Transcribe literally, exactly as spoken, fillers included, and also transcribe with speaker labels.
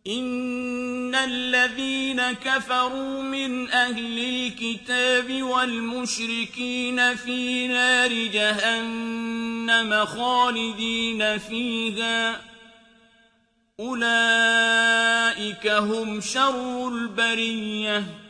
Speaker 1: إن الذين كفروا من أهل الكتاب والمشركين في نار جهنم خالدين فيها أولئك هم شر البرية